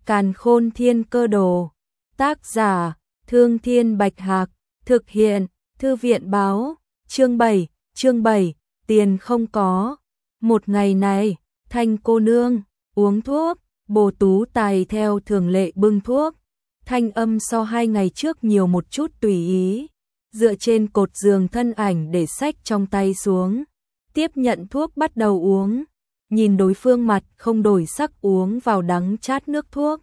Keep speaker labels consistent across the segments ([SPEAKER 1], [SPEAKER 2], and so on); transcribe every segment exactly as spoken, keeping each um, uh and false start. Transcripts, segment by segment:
[SPEAKER 1] Càn Khôn Thiên Cơ Đồ. Tác giả: Thương Thiên Bạch Hạc. Thực hiện: Thư viện báo. Chương bảy, chương bảy, tiền không có. Một ngày này, Thanh cô nương uống thuốc, Bồ Tú Tài theo thường lệ bưng thuốc. Thanh âm so hai ngày trước nhiều một chút tùy ý. Dựa trên cột giường thân ảnh để xách trong tay xuống, tiếp nhận thuốc bắt đầu uống. Nhìn đối phương mặt không đổi sắc uống vào đắng chát nước thuốc.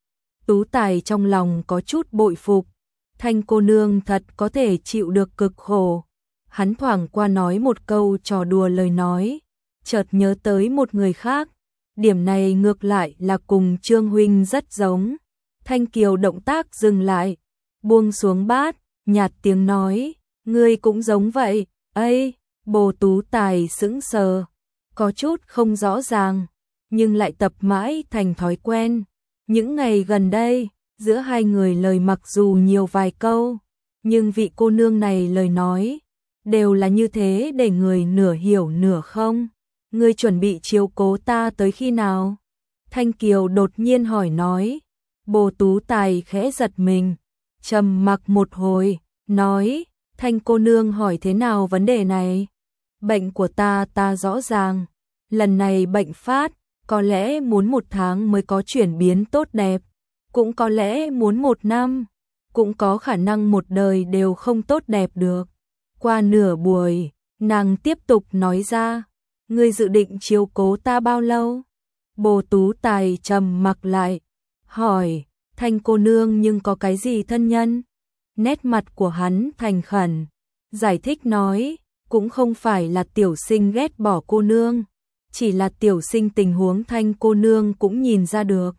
[SPEAKER 1] Tú Tài trong lòng có chút bội phục. Thanh cô nương thật có thể chịu được cực khổ. Hắn thoảng qua nói một câu trò đùa lời nói, chợt nhớ tới một người khác. Điểm này ngược lại là cùng Trương huynh rất giống. Thanh Kiều động tác dừng lại, buông xuống bát, nhạt tiếng nói, ngươi cũng giống vậy. Ây, Bồ Tú Tài sững sờ, có chút không rõ ràng, nhưng lại tập mãi thành thói quen. Những ngày gần đây, giữa hai người lời mặc dù nhiều vài câu, nhưng vị cô nương này lời nói đều là như thế để người nửa hiểu nửa không. Ngươi chuẩn bị chiếu cố ta tới khi nào? Thanh Kiều đột nhiên hỏi nói. Bồ Tú Tài khẽ giật mình, trầm mặc một hồi, nói, Thanh cô nương hỏi thế nào vấn đề này? Bệnh của ta ta rõ ràng, lần này bệnh phát, có lẽ muốn một tháng mới có chuyển biến tốt đẹp, cũng có lẽ muốn một năm, cũng có khả năng một đời đều không tốt đẹp được. Qua nửa buổi, nàng tiếp tục nói ra, ngươi dự định chiếu cố ta bao lâu? Bồ Tú Tài trầm mặc lại, hỏi, Thanh cô nương nhưng có cái gì thân nhân? Nét mặt của hắn thành khẩn, giải thích nói, cũng không phải là tiểu sinh ghét bỏ cô nương, chỉ là tiểu sinh tình huống Thanh cô nương cũng nhìn ra được.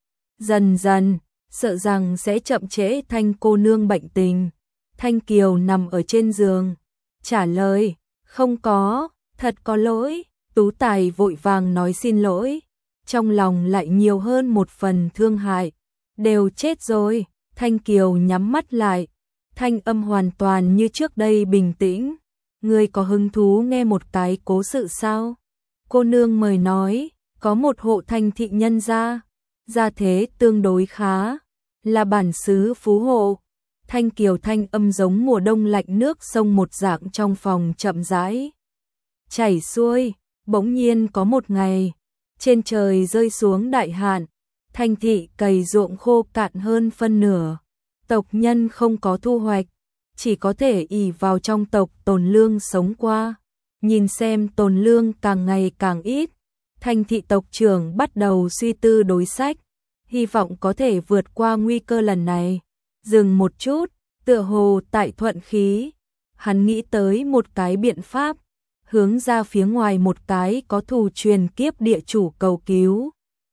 [SPEAKER 1] Dần dần, sợ rằng sẽ chậm trễ Thanh cô nương bệnh tình. Thanh Kiều nằm ở trên giường, trả lời, không có, thật có lỗi. Tú Tài vội vàng nói xin lỗi, trong lòng lại nhiều hơn một phần thương hại. Đều chết rồi. Thanh Kiều nhắm mắt lại, thanh âm hoàn toàn như trước đây bình tĩnh. Ngươi có hứng thú nghe một cái cố sự sao? Cô nương mời nói, có một hộ Thanh thị nhân gia, gia thế tương đối khá, là bản xứ phú hộ. Thanh Kiều thanh âm giống mùa đông lạnh nước sông một dạng trong phòng chậm rãi chảy xuôi. Bỗng nhiên có một ngày, trên trời rơi xuống đại hạn, Thanh thị cày ruộng khô cạn hơn phân nửa, tộc nhân không có thu hoạch, chỉ có thể ỷ vào trong tộc tồn lương sống qua. Nhìn xem tồn lương càng ngày càng ít, Thanh thị tộc trưởng bắt đầu suy tư đối sách, hy vọng có thể vượt qua nguy cơ lần này. Dừng một chút, tựa hồ tại thuận khí, hắn nghĩ tới một cái biện pháp, hướng ra phía ngoài một cái có thù truyền kiếp địa chủ cầu cứu.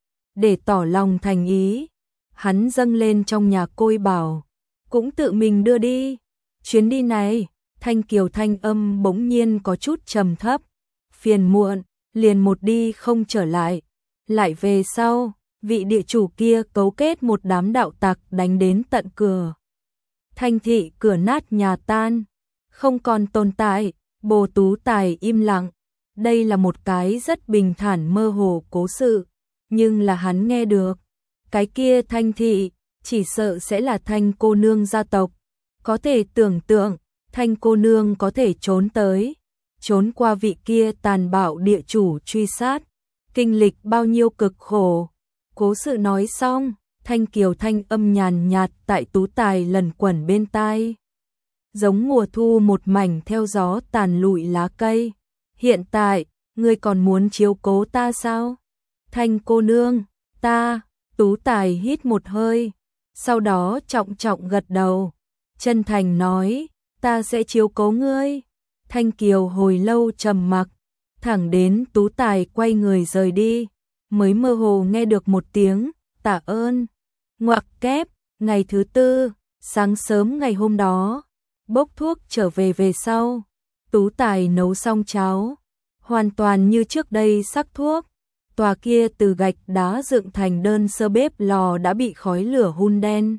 [SPEAKER 1] Để tỏ lòng thành ý, hắn dâng lên trong nhà côi bảo, cũng tự mình đưa đi. Chuyến đi này, Thanh Kiều thanh âm bỗng nhiên có chút trầm thấp, phiền muộn, liền một đi không trở lại. Lại về sau, vị địa chủ kia cấu kết một đám đạo tặc đánh đến tận cửa. Thanh thị cửa nát nhà tan, không còn tồn tại. Bồ Tú Tài im lặng, đây là một cái rất bình thản mơ hồ cố sự, nhưng là hắn nghe được. Cái kia Thanh thị, chỉ sợ sẽ là Thanh cô nương gia tộc. Có thể tưởng tượng, Thanh cô nương có thể trốn tới, trốn qua vị kia tàn bạo địa chủ truy sát, kinh lịch bao nhiêu cực khổ. Cố sự nói xong, Thanh Kiều thanh âm nhàn nhạt tại Tú Tài lần quẩn bên tai, giống mùa thu một mảnh theo gió tàn lụi lá cây. Hiện tại, ngươi còn muốn chiếu cố ta sao? Thanh cô nương, ta. Tú Tài hít một hơi, sau đó trọng trọng gật đầu, chân thành nói, ta sẽ chiếu cố ngươi. Thanh Kiều hồi lâu trầm mặc, thẳng đến Tú Tài quay người rời đi, mới mơ hồ nghe được một tiếng, tạ ơn. Ngoặc kép, ngày thứ tư, sáng sớm ngày hôm đó, bốc thuốc trở về về sau, Tú Tài nấu xong cháo, hoàn toàn như trước đây sắc thuốc. Tòa kia từ gạch đá dựng thành đơn sơ bếp lò đã bị khói lửa hun đen.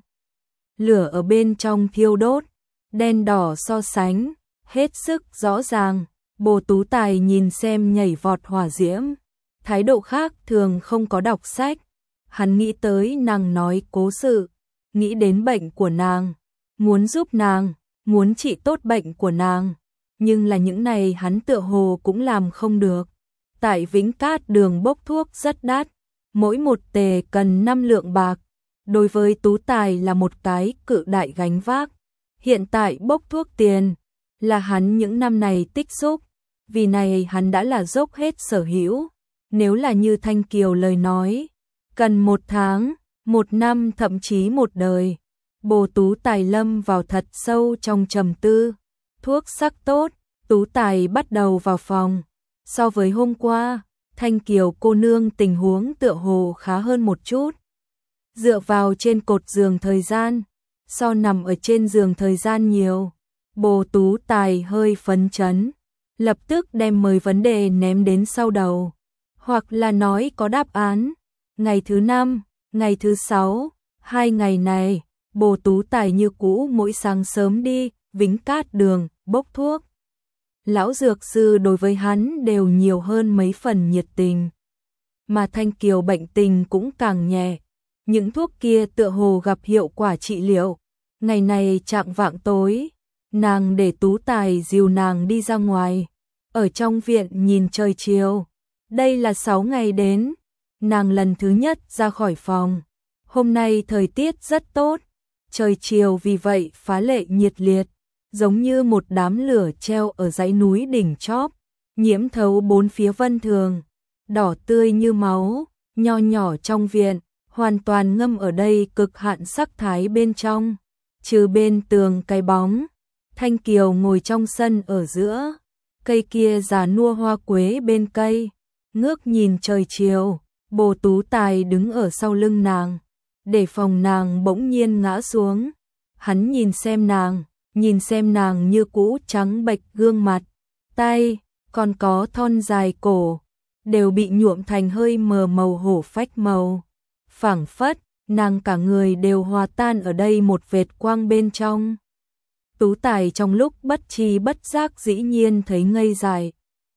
[SPEAKER 1] Lửa ở bên trong thiêu đốt, đen đỏ so sánh, hết sức rõ ràng. Bồ Tú Tài nhìn xem nhảy vọt hỏa diễm, thái độ khác thường không có đọc sách. Hắn nghĩ tới nàng nói cố sự, nghĩ đến bệnh của nàng, muốn giúp nàng, muốn trị tốt bệnh của nàng, nhưng là những này hắn tựa hồ cũng làm không được. Tại Vĩnh Cát đường bốc thuốc rất đắt, mỗi một tề cần năm lượng bạc, đối với Tú Tài là một cái cự đại gánh vác. Hiện tại bốc thuốc tiền là hắn những năm này tích xúc, vì này hắn đã là dốc hết sở hữu. Nếu là như Thanh Kiều lời nói, cần một tháng, một năm thậm chí một đời. Bồ Tú Tài lâm vào thật sâu trong trầm tư. Thuốc sắc tốt, Tú Tài bắt đầu vào phòng. So với hôm qua, Thanh Kiều cô nương tình huống tựa hồ khá hơn một chút. Dựa vào trên cột giường thời gian, so nằm ở trên giường thời gian nhiều. Bồ Tú Tài hơi phấn chấn, lập tức đem mười vấn đề ném đến sau đầu. Hoặc là nói có đáp án. Ngày thứ năm, ngày thứ sáu, hai ngày này, Bồ Tú Tài như cũ mỗi sáng sớm đi Vĩnh Cát đường bốc thuốc. Lão dược sư đối với hắn đều nhiều hơn mấy phần nhiệt tình. Mà Thanh Kiều bệnh tình cũng càng nhẹ. Những thuốc kia tựa hồ gặp hiệu quả trị liệu. Ngày này chạng vạng tối, nàng để Tú Tài dìu nàng đi ra ngoài. Ở trong viện nhìn trời chiều. Đây là sáu ngày đến, nàng lần thứ nhất ra khỏi phòng. Hôm nay thời tiết rất tốt, trời chiều vì vậy phá lệ nhiệt liệt, giống như một đám lửa treo ở dãy núi đỉnh chóp, nhiễm thấu bốn phía vân thường, đỏ tươi như máu, nho nhỏ trong viện, hoàn toàn ngâm ở đây cực hạn sắc thái bên trong. Trừ bên tường cái bóng, Thanh Kiều ngồi trong sân ở giữa, cây kia già nua hoa quế bên cây, ngước nhìn trời chiều. Bồ Tú Tài đứng ở sau lưng nàng, để phòng nàng bỗng nhiên ngã xuống. Hắn nhìn xem nàng, nhìn xem nàng như cũ trắng bệch gương mặt, tay, còn có thon dài cổ, đều bị nhuộm thành hơi mờ màu hổ phách màu. Phảng phất, nàng cả người đều hòa tan ở đây một vệt quang bên trong. Tú Tài trong lúc bất tri bất giác dĩ nhiên thấy ngây dại.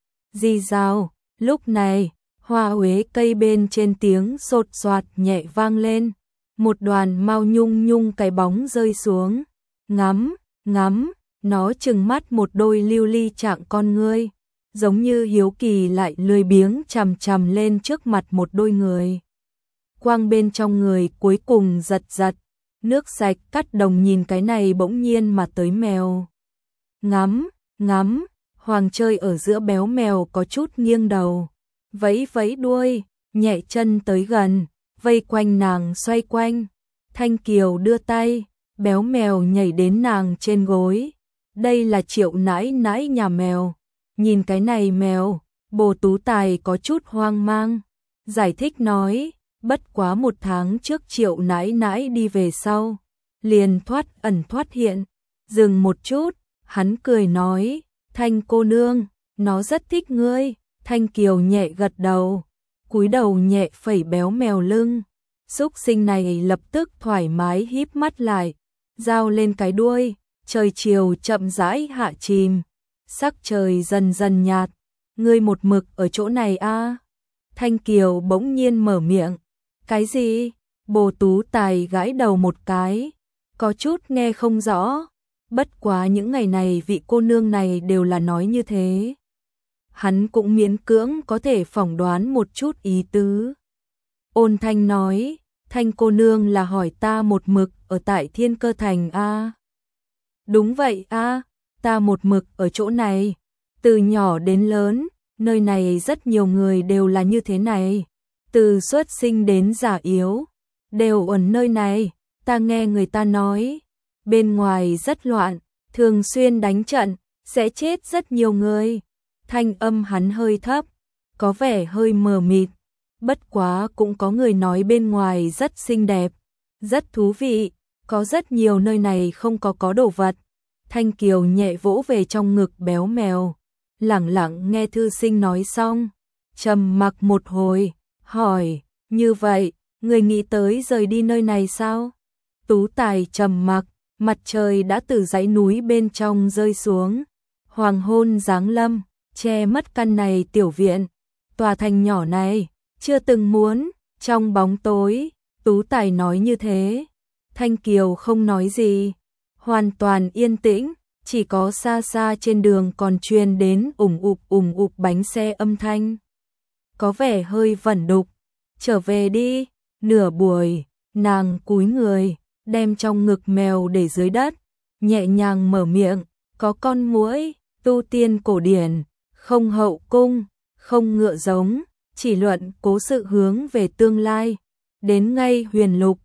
[SPEAKER 1] Di dao, lúc này, hoa huế cây bên trên tiếng sột soạt nhẹ vang lên, một đoàn mau nhung nhung cái bóng rơi xuống. Ngắm, ngắm, nó trừng mắt một đôi lưu ly trạng con ngươi, giống như hiếu kỳ lại lười biếng chằm chằm lên trước mặt một đôi người. Quang bên trong người cuối cùng giật giật, nước sạch cắt đồng nhìn cái này bỗng nhiên mà tới mèo. Ngắm, ngắm, hoàng chơi ở giữa béo mèo có chút nghiêng đầu, vẫy vẫy đuôi, nhẹ chân tới gần, vây quanh nàng xoay quanh. Thanh Kiều đưa tay, béo mèo nhảy đến nàng trên gối. Đây là Triệu nãi nãi nhà mèo. Nhìn cái này mèo, Bồ Tú Tài có chút hoang mang. Giải thích nói, bất quá một tháng trước Triệu nãi nãi đi về sau, liền thoát ẩn thoát hiện. Dừng một chút, hắn cười nói, Thanh cô nương, nó rất thích ngươi. Thanh Kiều nhẹ gật đầu, cúi đầu nhẹ phẩy béo mèo lưng. Súc sinh này lập tức thoải mái híp mắt lại, giao lên cái đuôi. Trời chiều chậm rãi hạ chìm, sắc trời dần dần nhạt. Ngươi một mực ở chỗ này a? À? Thanh Kiều bỗng nhiên mở miệng. Cái gì? Bồ Tú Tài gãi đầu một cái, có chút nghe không rõ. Bất quá những ngày này vị cô nương này đều là nói như thế. Hắn cũng miễn cưỡng có thể phỏng đoán một chút ý tứ. Ôn Thanh nói, Thanh cô nương là hỏi ta một mực ở tại Thiên Cơ Thành a? À? Đúng vậy a, à, ta một mực ở chỗ này, từ nhỏ đến lớn, nơi này rất nhiều người đều là như thế này, từ xuất sinh đến già yếu, đều ở nơi này. Ta nghe người ta nói, bên ngoài rất loạn, thường xuyên đánh trận, sẽ chết rất nhiều người. Thanh âm hắn hơi thấp, có vẻ hơi mờ mịt, bất quá cũng có người nói bên ngoài rất xinh đẹp, rất thú vị, có rất nhiều nơi này không có có đồ vật. Thanh Kiều nhẹ vỗ về trong ngực béo mèo, lẳng lặng nghe thư sinh nói xong, trầm mặc một hồi, hỏi, như vậy, người nghĩ tới rời đi nơi này sao? Tú Tài trầm mặc, mặt trời đã từ dãy núi bên trong rơi xuống, hoàng hôn giáng lâm, che mất căn này tiểu viện, tòa thành nhỏ này, chưa từng muốn, Trong bóng tối, Tú Tài nói như thế. Thanh Kiều không nói gì, hoàn toàn yên tĩnh, chỉ có xa xa trên đường còn truyền đến ủng ụp ủng ụp bánh xe âm thanh. Có vẻ hơi vẩn đục. Trở về đi. Nửa buổi, nàng cúi người, đem trong ngực mèo để dưới đất, nhẹ nhàng mở miệng, có con muỗi, tu tiên cổ điển, không hậu cung, không ngựa giống, chỉ luận cố sự hướng về tương lai. Đến ngay huyền lục,